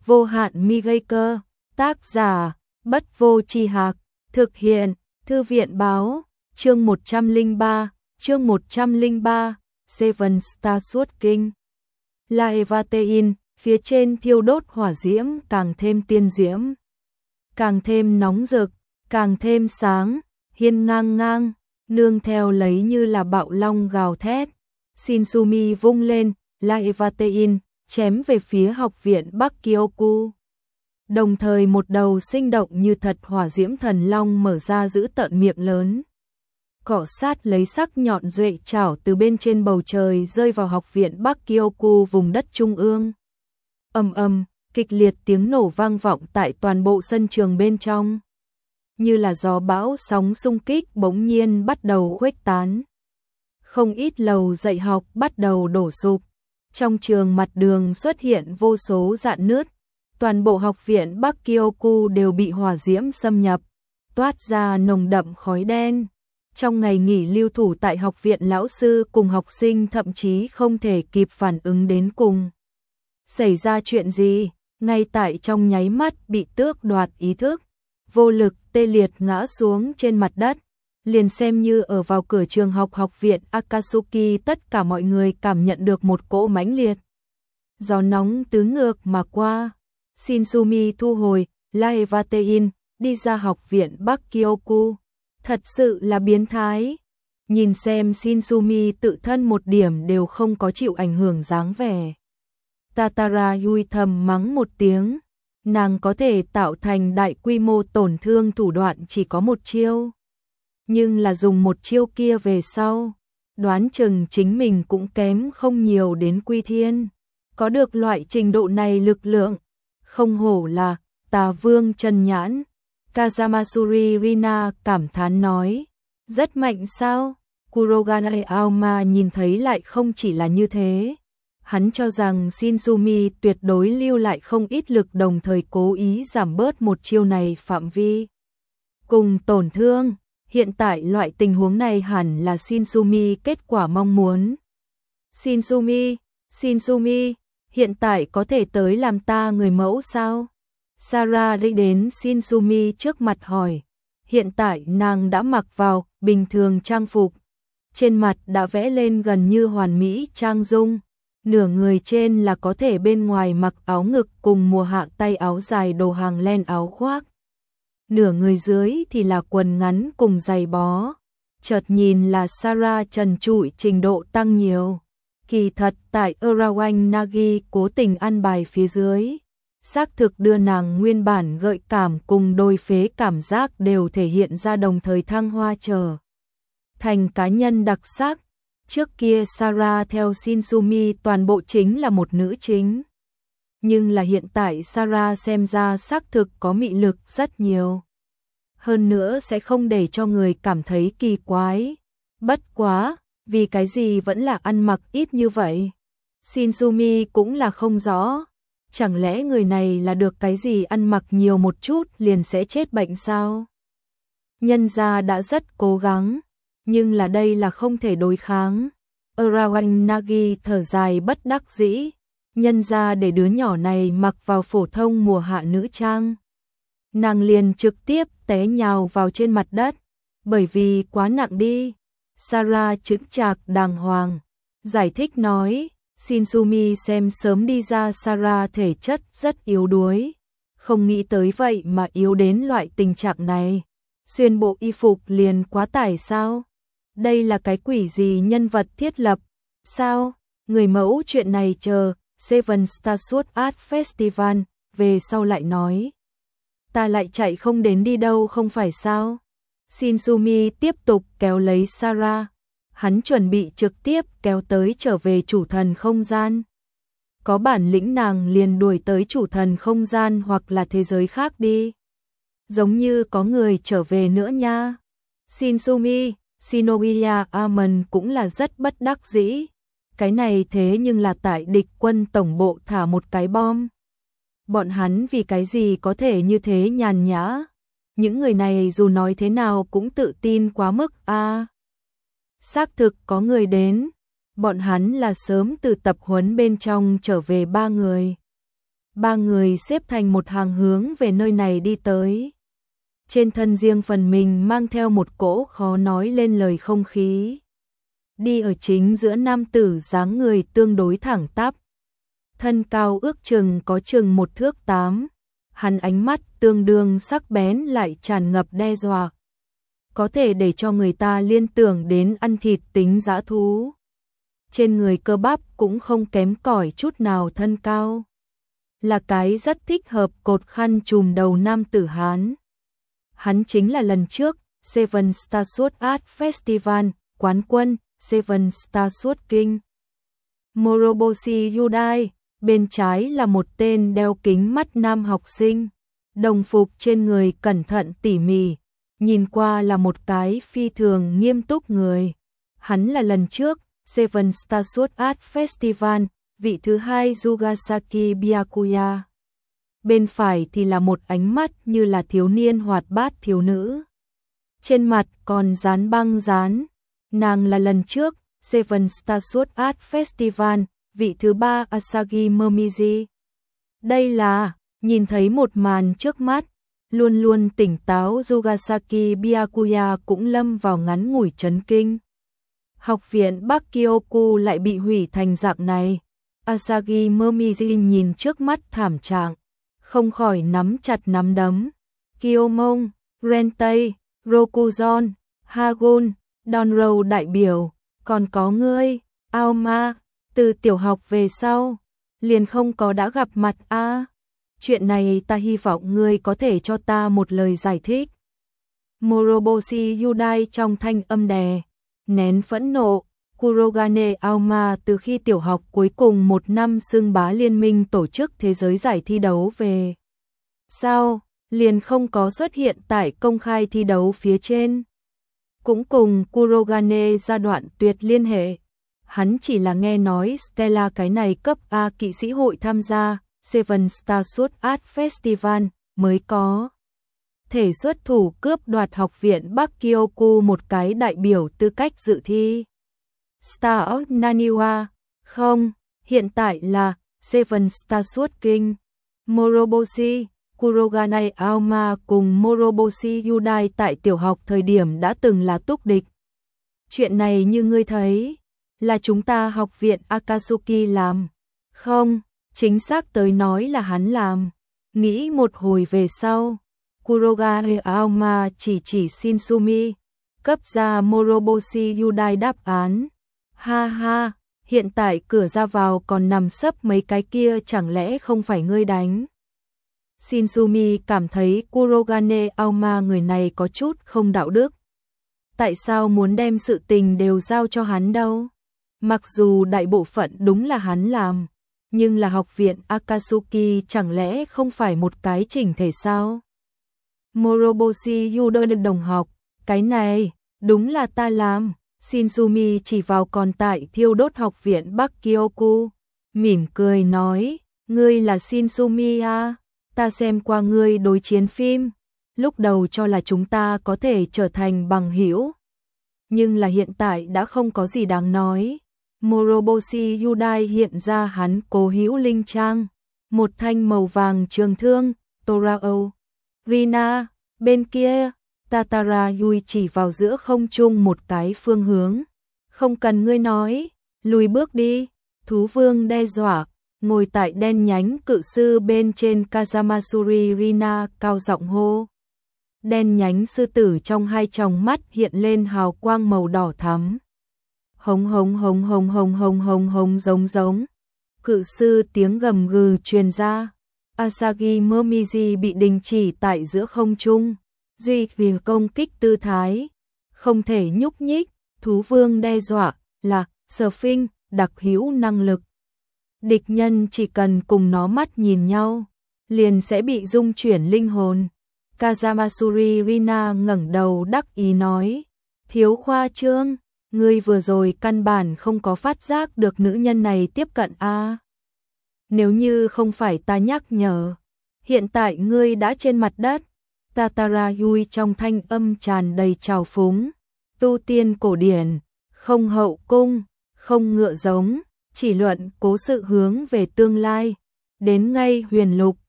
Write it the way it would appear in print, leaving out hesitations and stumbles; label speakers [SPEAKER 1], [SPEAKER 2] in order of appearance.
[SPEAKER 1] Vô hạn mi gây cơ, tác giả, Bất Vô Tri Hạc, thực hiện, Thư viện báo, chương 103, Seven Star Sword King. Laevatein, phía trên thiêu đốt hỏa diễm càng thêm tiên diễm, càng thêm nóng rực, càng thêm sáng, hiên ngang ngang, nương theo lấy như là bạo long gào thét. Shinsumi vung lên, Laevatein, chém về phía học viện Bắc Kyoku. Đồng thời một đầu sinh động như thật hỏa diễm thần long mở ra giữ tợn miệng lớn. Cọ sát lấy sắc nhọn duệ chảo từ bên trên bầu trời rơi vào học viện Bắc Kyoku vùng đất trung ương. Ầm ầm, kịch liệt tiếng nổ vang vọng tại toàn bộ sân trường bên trong. Như là gió bão sóng xung kích bỗng nhiên bắt đầu khuếch tán. Không ít lầu dạy học bắt đầu đổ sụp. Trong trường mặt đường xuất hiện vô số rạn nứt. Toàn bộ học viện Bắc Kyoku đều bị hỏa diễm xâm nhập, toát ra nồng đậm khói đen. Trong ngày nghỉ lưu thủ tại học viện, lão sư cùng học sinh thậm chí không thể kịp phản ứng đến cùng xảy ra chuyện gì, ngay tại trong nháy mắt bị tước đoạt ý thức, vô lực tê liệt ngã xuống trên mặt đất. Liền xem như ở vào cửa trường học viện Akatsuki, tất cả mọi người cảm nhận được một cỗ mãnh liệt gió nóng tứ ngược mà qua. Shinsumi thu hồi Laevatein, đi ra học viện Bắc Kyoku. Thật sự là biến thái. Nhìn xem Shinsumi tự thân một điểm đều không có chịu ảnh hưởng dáng vẻ. Tatara Yui thầm mắng một tiếng. Nàng có thể tạo thành đại quy mô tổn thương thủ đoạn chỉ có một chiêu. Nhưng là dùng một chiêu kia về sau, đoán chừng chính mình cũng kém không nhiều đến Quy Thiên. Có được loại trình độ này lực lượng, không hổ là Tà Vương Chân Nhãn. Kazamasuri Rina cảm thán nói, rất mạnh sao? Kurogane Aoma nhìn thấy lại không chỉ là như thế. Hắn cho rằng Shinsumi tuyệt đối lưu lại không ít lực, đồng thời cố ý giảm bớt một chiêu này phạm vi cùng tổn thương. Hiện tại loại tình huống này hẳn là Shinsumi kết quả mong muốn. Shinsumi, hiện tại có thể tới làm ta người mẫu sao? Sarah đi đến Shinsumi trước mặt hỏi. Hiện tại nàng đã mặc vào bình thường trang phục, trên mặt đã vẽ lên gần như hoàn mỹ trang dung. Nửa người trên là có thể bên ngoài mặc áo ngực cùng mùa hạ tay áo dài đồ hàng len áo khoác. Nửa người dưới thì là quần ngắn cùng giày bó. Chợt nhìn là Sarah trần trụi trình độ tăng nhiều. Kỳ thật tại Urawan Nagi cố tình ăn bài phía dưới, xác thực đưa nàng nguyên bản gợi cảm cùng đôi phế cảm giác đều thể hiện ra, đồng thời thăng hoa trở thành cá nhân đặc sắc. Trước kia Sarah theo Shinsumi toàn bộ chính là một nữ chính. Nhưng là hiện tại Sarah xem ra xác thực có mị lực rất nhiều. Hơn nữa sẽ không để cho người cảm thấy kỳ quái. Bất quá, vì cái gì vẫn là ăn mặc ít như vậy? Shinsumi cũng là không rõ. Chẳng lẽ người này là được cái gì ăn mặc nhiều một chút liền sẽ chết bệnh sao? Nhân gia đã rất cố gắng, nhưng là đây là không thể đối kháng. Urawan Nagi thở dài bất đắc dĩ. Nhân gia để đứa nhỏ này mặc vào phổ thông mùa hạ nữ trang, nàng liền trực tiếp té nhào vào trên mặt đất, bởi vì quá nặng đi. Sarah chững chạc đàng hoàng giải thích nói. Shinsumi xem sớm đi ra Sarah thể chất rất yếu đuối, không nghĩ tới vậy mà yếu đến loại tình trạng này. Xuyên bộ y phục liền quá tải sao? Đây là cái quỷ gì nhân vật thiết lập? Sao? Người mẫu chuyện này chờ Seven Star Sword Art Festival về sau lại nói. Ta lại chạy không đến đi đâu không phải sao? Shinsumi tiếp tục kéo lấy Sarah. Hắn chuẩn bị trực tiếp kéo tới trở về chủ thần không gian. Có bản lĩnh nàng liền đuổi tới chủ thần không gian hoặc là thế giới khác đi. Giống như có người trở về nữa nha. Shinsumi, Shinobiya Amon cũng là rất bất đắc dĩ. Cái này thế nhưng là tại địch quân tổng bộ thả một cái bom. Bọn hắn vì cái gì có thể như thế nhàn nhã? Những người này dù nói thế nào cũng tự tin quá mức a. Xác thực có người đến, bọn hắn là sớm từ tập huấn bên trong trở về 3 người. Ba người xếp thành một hàng hướng về nơi này đi tới. Trên thân riêng phần mình mang theo một cỗ khó nói lên lời không khí. Đi ở chính giữa nam tử dáng người tương đối thẳng tắp. Thân cao ước chừng có chừng 1 thước 8. Hắn ánh mắt tương đương sắc bén lại tràn ngập đe dọa. Có thể để cho người ta liên tưởng đến ăn thịt tính dã thú. Trên người cơ bắp cũng không kém cỏi chút nào thân cao. Là cái rất thích hợp cột khăn trùm đầu nam tử Hán. Hắn chính là lần trước Seven Star Sword Art Festival quán quân Seven Star Sword King. Moroboshi Yudai, bên trái là một tên đeo kính mắt nam học sinh, đồng phục trên người cẩn thận tỉ mỉ, nhìn qua là một cái phi thường nghiêm túc người. Hắn là lần trước Seven Star Sword Art Festival, vị thứ hai Yugasaki Byakuya. Bên phải thì là một ánh mắt như là thiếu niên hoạt bát thiếu nữ. Trên mặt còn dán băng dán. Nàng là lần trước Seven Star Sword Art Festival, vị thứ ba Asagi Momiji. Đây là, nhìn thấy một màn trước mắt, luôn luôn tỉnh táo Yugasaki Byakuya cũng lâm vào ngắn ngủi chấn kinh. Học viện Bắc Kyoku lại bị hủy thành dạng này. Asagi Momiji nhìn trước mắt thảm trạng, không khỏi nắm chặt nắm đấm. Kiyomon, Rentei, Rokuzon, Hagon, Donro đại biểu, còn có ngươi, Aoma, từ tiểu học về sau, liền không có đã gặp mặt a. Chuyện này ta hy vọng ngươi có thể cho ta một lời giải thích. Moroboshi Yudai trong thanh âm đè nén phẫn nộ. Kurogane Aoma từ khi tiểu học cuối cùng một năm xưng bá liên minh tổ chức thế giới giải thi đấu về sau, liền không có xuất hiện tại công khai thi đấu phía trên. Cũng cùng Kurogane giai đoạn tuyệt liên hệ. Hắn chỉ là nghe nói Stella cái này cấp A kỵ sĩ hội tham gia Seven Star Sword Art Festival mới có thể xuất thủ cướp đoạt học viện Bắc Kyoku một cái đại biểu tư cách dự thi. Star of Naniwa, không, hiện tại là Seven Star Sword King. Moroboshi, Kurogane Aoma cùng Moroboshi Yudai tại tiểu học thời điểm đã từng là túc địch. Chuyện này như ngươi thấy, là chúng ta học viện Akatsuki làm. Không, chính xác tới nói là hắn làm. Nghĩ một hồi về sau, Kurogane Aoma chỉ Shinsumi, cấp ra Moroboshi Yudai đáp án. Ha ha, hiện tại cửa ra vào còn nằm sấp mấy cái kia chẳng lẽ không phải ngươi đánh. Shinsumi cảm thấy Kurogane Aoma người này có chút không đạo đức. Tại sao muốn đem sự tình đều giao cho hắn đâu? Mặc dù đại bộ phận đúng là hắn làm, nhưng là học viện Akatsuki chẳng lẽ không phải một cái chỉnh thể sao? Moroboshi Yudai đồng học, cái này, đúng là ta làm. Shinsumi chỉ vào còn tại thiêu đốt học viện Bắc Kyoku, mỉm cười nói, ngươi là Shinsumi à, ta xem qua ngươi đối chiến phim, lúc đầu cho là chúng ta có thể trở thành bằng hữu, nhưng là hiện tại đã không có gì đáng nói. Moroboshi Yudai hiện ra hắn cố hữu linh trang, một thanh màu vàng trường thương, Torao, Rina, bên kia. Tatara Yui chỉ vào giữa không trung một cái phương hướng. Không cần ngươi nói, lùi bước đi. Thú vương đe dọa, ngồi tại đen nhánh cự sư bên trên Kazamasuri Rina cao giọng hô. Đen nhánh sư tử trong hai tròng mắt hiện lên hào quang màu đỏ thắm. Hống hống hống hống hống hống hống hống giống giống. Cự sư tiếng gầm gừ truyền ra. Asagi Momiji bị đình chỉ tại giữa không trung. Duy vì công kích tư thái, không thể nhúc nhích, thú vương đe dọa là Surfing, đặc hữu năng lực. Địch nhân chỉ cần cùng nó mắt nhìn nhau, liền sẽ bị rung chuyển linh hồn. Kazamasuri Rina ngẩng đầu đắc ý nói, thiếu khoa trương, ngươi vừa rồi căn bản không có phát giác được nữ nhân này tiếp cận a. Nếu như không phải ta nhắc nhở, hiện tại ngươi đã trên mặt đất. Tatara Yui trong thanh âm tràn đầy trào phúng, tu tiên cổ điển, không hậu cung, không ngựa giống, chỉ luận cố sự hướng về tương lai, đến ngay huyền lục,